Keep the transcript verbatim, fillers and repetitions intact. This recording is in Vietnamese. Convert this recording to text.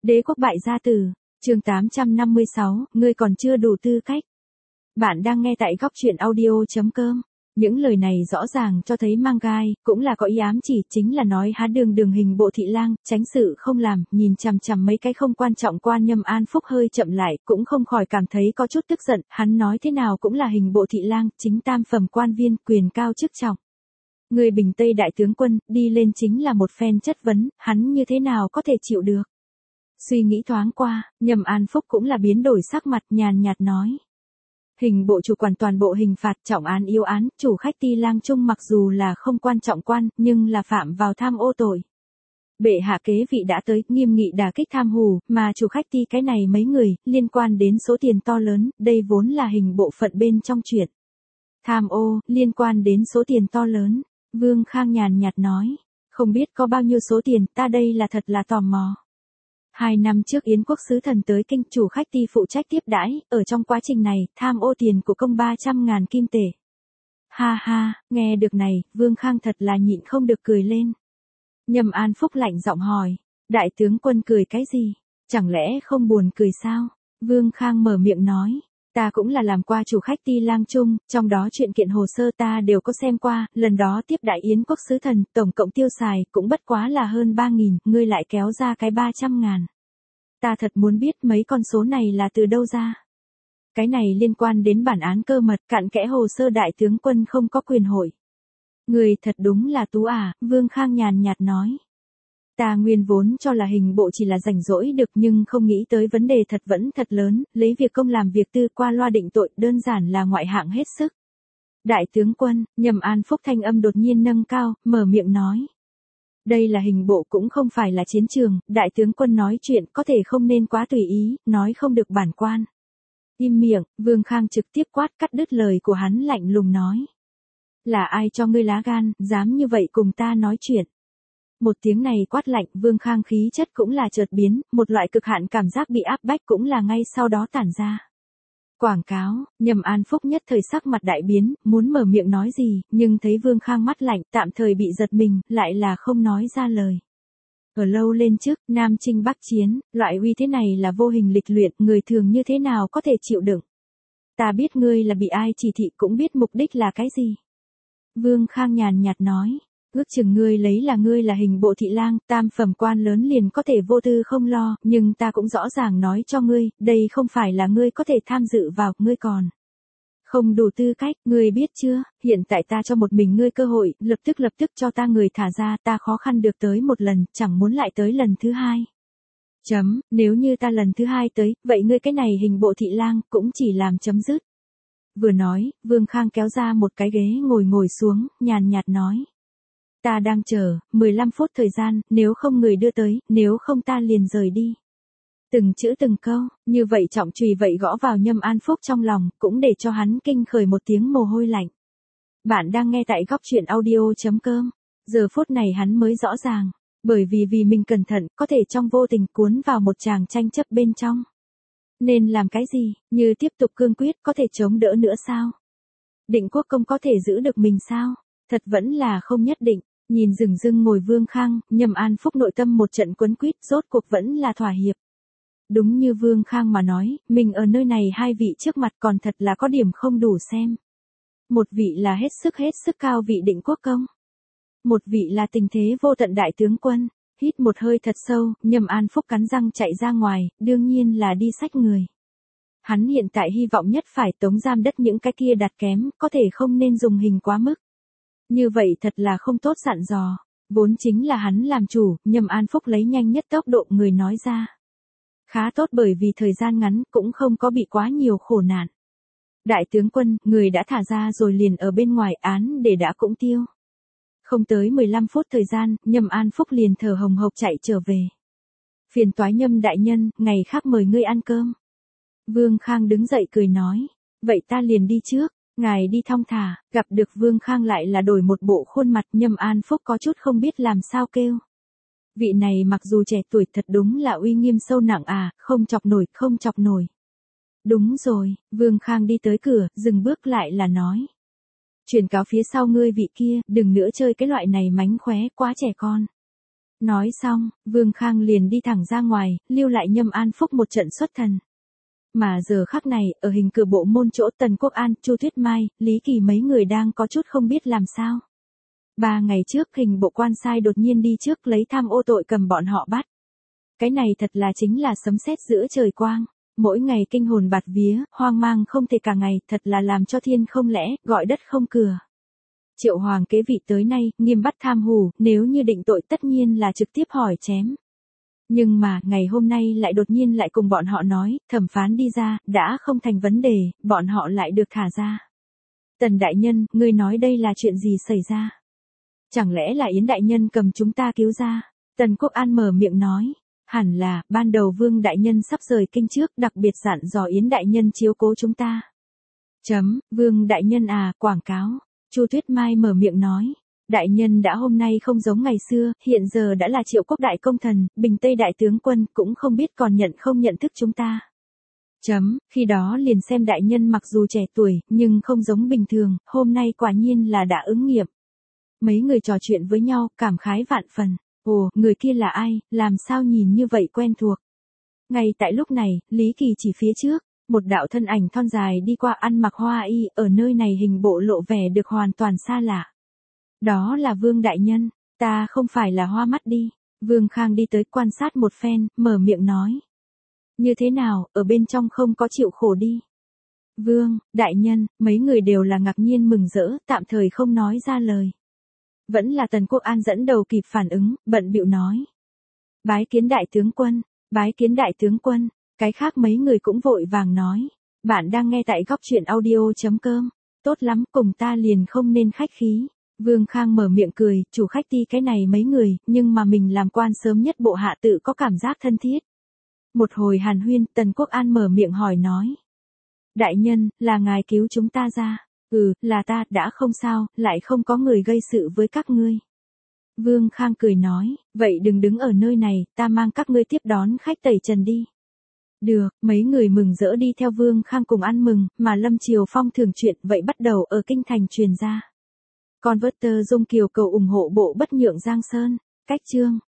Đế quốc bại gia tử, chương tám trăm năm mươi sáu, ngươi còn chưa đủ tư cách. Bạn đang nghe tại góc truyện audio chấm com. Những lời này rõ ràng cho thấy mang gai, cũng là có ý ám chỉ, chính là nói há đường đường hình bộ thị lang, tránh sự không làm, nhìn chằm chằm mấy cái không quan trọng quan Nhâm An Phúc hơi chậm lại, cũng không khỏi cảm thấy có chút tức giận, hắn nói thế nào cũng là hình bộ thị lang, chính tam phẩm quan viên, quyền cao chức trọng. Người Bình Tây đại tướng quân, đi lên chính là một phen chất vấn, hắn như thế nào có thể chịu được. Suy nghĩ thoáng qua, Nhâm An Phúc cũng là biến đổi sắc mặt, nhàn nhạt nói. Hình bộ chủ quản toàn bộ hình phạt, trọng án yếu án, chủ khách Ti Lang Trung mặc dù là không quan trọng quan, nhưng là phạm vào tham ô tội. Bệ hạ kế vị đã tới, nghiêm nghị đả kích tham hù, mà chủ khách Ti cái này mấy người, liên quan đến số tiền to lớn, đây vốn là hình bộ phận bên trong chuyện. Tham ô, liên quan đến số tiền to lớn, Vương Khang nhàn nhạt nói, không biết có bao nhiêu số tiền, ta đây là thật là tò mò. Hai năm trước Yến quốc sứ thần tới kinh, chủ khách Ti phụ trách tiếp đãi, ở trong quá trình này, tham ô tiền của công ba trăm ngàn kim tệ. Ha ha, nghe được này, Vương Khang thật là nhịn không được cười lên. Nhâm An Phúc lạnh giọng hỏi, đại tướng quân cười cái gì? Chẳng lẽ không buồn cười sao? Vương Khang mở miệng nói, ta cũng là làm qua chủ khách Ti Lang Trung, trong đó chuyện kiện hồ sơ ta đều có xem qua, lần đó tiếp đại Yến quốc sứ thần, tổng cộng tiêu xài cũng bất quá là hơn ba nghìn, ngươi lại kéo ra cái ba trăm ngàn. Ta thật muốn biết mấy con số này là từ đâu ra. Cái này liên quan đến bản án cơ mật, cặn kẽ hồ sơ đại tướng quân không có quyền hội. Người thật đúng là tú à, Vương Khang nhàn nhạt nói. Ta nguyên vốn cho là hình bộ chỉ là rảnh rỗi được nhưng không nghĩ tới vấn đề thật vẫn thật lớn, lấy việc công làm việc tư qua loa định tội đơn giản là ngoại hạng hết sức. Đại tướng quân, Nhâm An Phúc thanh âm đột nhiên nâng cao, mở miệng nói. Đây là hình bộ cũng không phải là chiến trường, đại tướng quân nói chuyện có thể không nên quá tùy ý, nói không được bản quan. Im miệng, Vương Khang trực tiếp quát cắt đứt lời của hắn lạnh lùng nói. Là ai cho ngươi lá gan, dám như vậy cùng ta nói chuyện. Một tiếng này quát lạnh, Vương Khang khí chất cũng là chợt biến, một loại cực hạn cảm giác bị áp bách cũng là ngay sau đó tản ra. Quảng cáo, Nhâm An Phúc nhất thời sắc mặt đại biến, muốn mở miệng nói gì, nhưng thấy Vương Khang mắt lạnh, tạm thời bị giật mình, lại là không nói ra lời. Ở lâu lên trước, Nam Chinh Bắc Chiến, loại uy thế này là vô hình lịch luyện, người thường như thế nào có thể chịu đựng. Ta biết ngươi là bị ai chỉ thị cũng biết mục đích là cái gì. Vương Khang nhàn nhạt nói. Ước chừng ngươi lấy là ngươi là hình bộ thị lang, tam phẩm quan lớn liền có thể vô tư không lo, nhưng ta cũng rõ ràng nói cho ngươi, đây không phải là ngươi có thể tham dự vào, ngươi còn không đủ tư cách, ngươi biết chưa, hiện tại ta cho một mình ngươi cơ hội, lập tức lập tức cho ta người thả ra, ta khó khăn được tới một lần, chẳng muốn lại tới lần thứ hai. Chấm, nếu như ta lần thứ hai tới, vậy ngươi cái này hình bộ thị lang, cũng chỉ làm chấm dứt. Vừa nói, Vương Khang kéo ra một cái ghế ngồi ngồi xuống, nhàn nhạt nói. Ta đang chờ, mười lăm phút thời gian, nếu không người đưa tới, nếu không ta liền rời đi. Từng chữ từng câu, như vậy trọng chùy vậy gõ vào Nhâm An Phúc trong lòng, cũng để cho hắn kinh khởi một tiếng mồ hôi lạnh. Bạn đang nghe tại góc truyện audio chấm com. Giờ phút này hắn mới rõ ràng, bởi vì vì mình cẩn thận, có thể trong vô tình cuốn vào một tràng tranh chấp bên trong. Nên làm cái gì, như tiếp tục cương quyết, có thể chống đỡ nữa sao? Định quốc công có thể giữ được mình sao? Thật vẫn là không nhất định. Nhìn rừng rưng ngồi Vương Khang, Nhâm An Phúc nội tâm một trận quấn quýt, rốt cuộc vẫn là thỏa hiệp. Đúng như Vương Khang mà nói, mình ở nơi này hai vị trước mặt còn thật là có điểm không đủ xem. Một vị là hết sức hết sức cao vị định quốc công. Một vị là tình thế vô tận đại tướng quân. Hít một hơi thật sâu, Nhâm An Phúc cắn răng chạy ra ngoài, đương nhiên là đi xách người. Hắn hiện tại hy vọng nhất phải tống giam đất những cái kia đặt kém, có thể không nên dùng hình quá mức. Như vậy thật là không tốt dặn dò, vốn chính là hắn làm chủ, Nhâm An Phúc lấy nhanh nhất tốc độ người nói ra. Khá tốt bởi vì thời gian ngắn cũng không có bị quá nhiều khổ nạn. Đại tướng quân, người đã thả ra rồi liền ở bên ngoài án để đã cũng tiêu. Không tới mười lăm phút thời gian, Nhâm An Phúc liền thở hồng hộc chạy trở về. Phiền toái Nhâm đại nhân, ngày khác mời ngươi ăn cơm. Vương Khang đứng dậy cười nói, vậy ta liền đi trước. Ngài đi thong thả, gặp được Vương Khang lại là đổi một bộ khuôn mặt, Nhâm An Phúc có chút không biết làm sao kêu. Vị này mặc dù trẻ tuổi thật đúng là uy nghiêm sâu nặng à, không chọc nổi, không chọc nổi. Đúng rồi, Vương Khang đi tới cửa, dừng bước lại là nói. Truyền cáo phía sau ngươi vị kia, đừng nữa chơi cái loại này mánh khóe, quá trẻ con. Nói xong, Vương Khang liền đi thẳng ra ngoài, lưu lại Nhâm An Phúc một trận xuất thần. Mà giờ khắc này, ở hình cửa bộ môn chỗ Tần Quốc An, Chu Tuyết Mai, Lý Kỳ mấy người đang có chút không biết làm sao. Ba ngày trước hình bộ quan sai đột nhiên đi trước lấy tham ô tội cầm bọn họ bắt. Cái này thật là chính là sấm sét giữa trời quang. Mỗi ngày kinh hồn bạt vía, hoang mang không thể cả ngày, thật là làm cho thiên không lẽ, gọi đất không cửa. Triệu Hoàng kế vị tới nay, nghiêm bắt tham hù, nếu như định tội tất nhiên là trực tiếp hỏi chém. Nhưng mà, ngày hôm nay lại đột nhiên lại cùng bọn họ nói, thẩm phán đi ra, đã không thành vấn đề, bọn họ lại được thả ra. Tần đại nhân, ngươi nói đây là chuyện gì xảy ra? Chẳng lẽ là Yến đại nhân cầm chúng ta cứu ra? Tần Quốc An mở miệng nói. Hẳn là, ban đầu Vương đại nhân sắp rời kinh trước, đặc biệt dặn dò Yến đại nhân chiếu cố chúng ta. Chấm, Vương đại nhân à, quảng cáo. Chu Tuyết Mai mở miệng nói. Đại nhân đã hôm nay không giống ngày xưa, hiện giờ đã là Triệu Quốc đại công thần, Bình Tây đại tướng quân, cũng không biết còn nhận không nhận thức chúng ta. Chấm, khi đó liền xem đại nhân mặc dù trẻ tuổi, nhưng không giống bình thường, hôm nay quả nhiên là đã ứng nghiệm. Mấy người trò chuyện với nhau, cảm khái vạn phần. Ồ, người kia là ai, làm sao nhìn như vậy quen thuộc. Ngay tại lúc này, Lý Kỳ chỉ phía trước, một đạo thân ảnh thon dài đi qua ăn mặc hoa y, ở nơi này hình bộ lộ vẻ được hoàn toàn xa lạ. Đó là Vương đại nhân, ta không phải là hoa mắt đi. Vương Khang đi tới quan sát một phen, mở miệng nói. Như thế nào, ở bên trong không có chịu khổ đi. Vương, đại nhân, mấy người đều là ngạc nhiên mừng rỡ, tạm thời không nói ra lời. Vẫn là Tần Quốc An dẫn đầu kịp phản ứng, bận bịu nói. Bái kiến đại tướng quân, bái kiến đại tướng quân, cái khác mấy người cũng vội vàng nói. Bạn đang nghe tại góc truyện audio.com, tốt lắm, cùng ta liền không nên khách khí. Vương Khang mở miệng cười, chủ khách ti cái này mấy người, nhưng mà mình làm quan sớm nhất bộ hạ tự có cảm giác thân thiết. Một hồi hàn huyên, Tần Quốc An mở miệng hỏi nói. Đại nhân, là ngài cứu chúng ta ra. Ừ, là ta, đã không sao, lại không có người gây sự với các ngươi. Vương Khang cười nói, vậy đừng đứng ở nơi này, ta mang các ngươi tiếp đón khách tẩy trần đi. Được, mấy người mừng rỡ đi theo Vương Khang cùng ăn mừng, mà Lâm Triều Phong thường chuyện vậy bắt đầu ở kinh thành truyền ra. Converter Dung Kiều cầu ủng hộ bộ Bất Nhượng Giang Sơn, cách chương.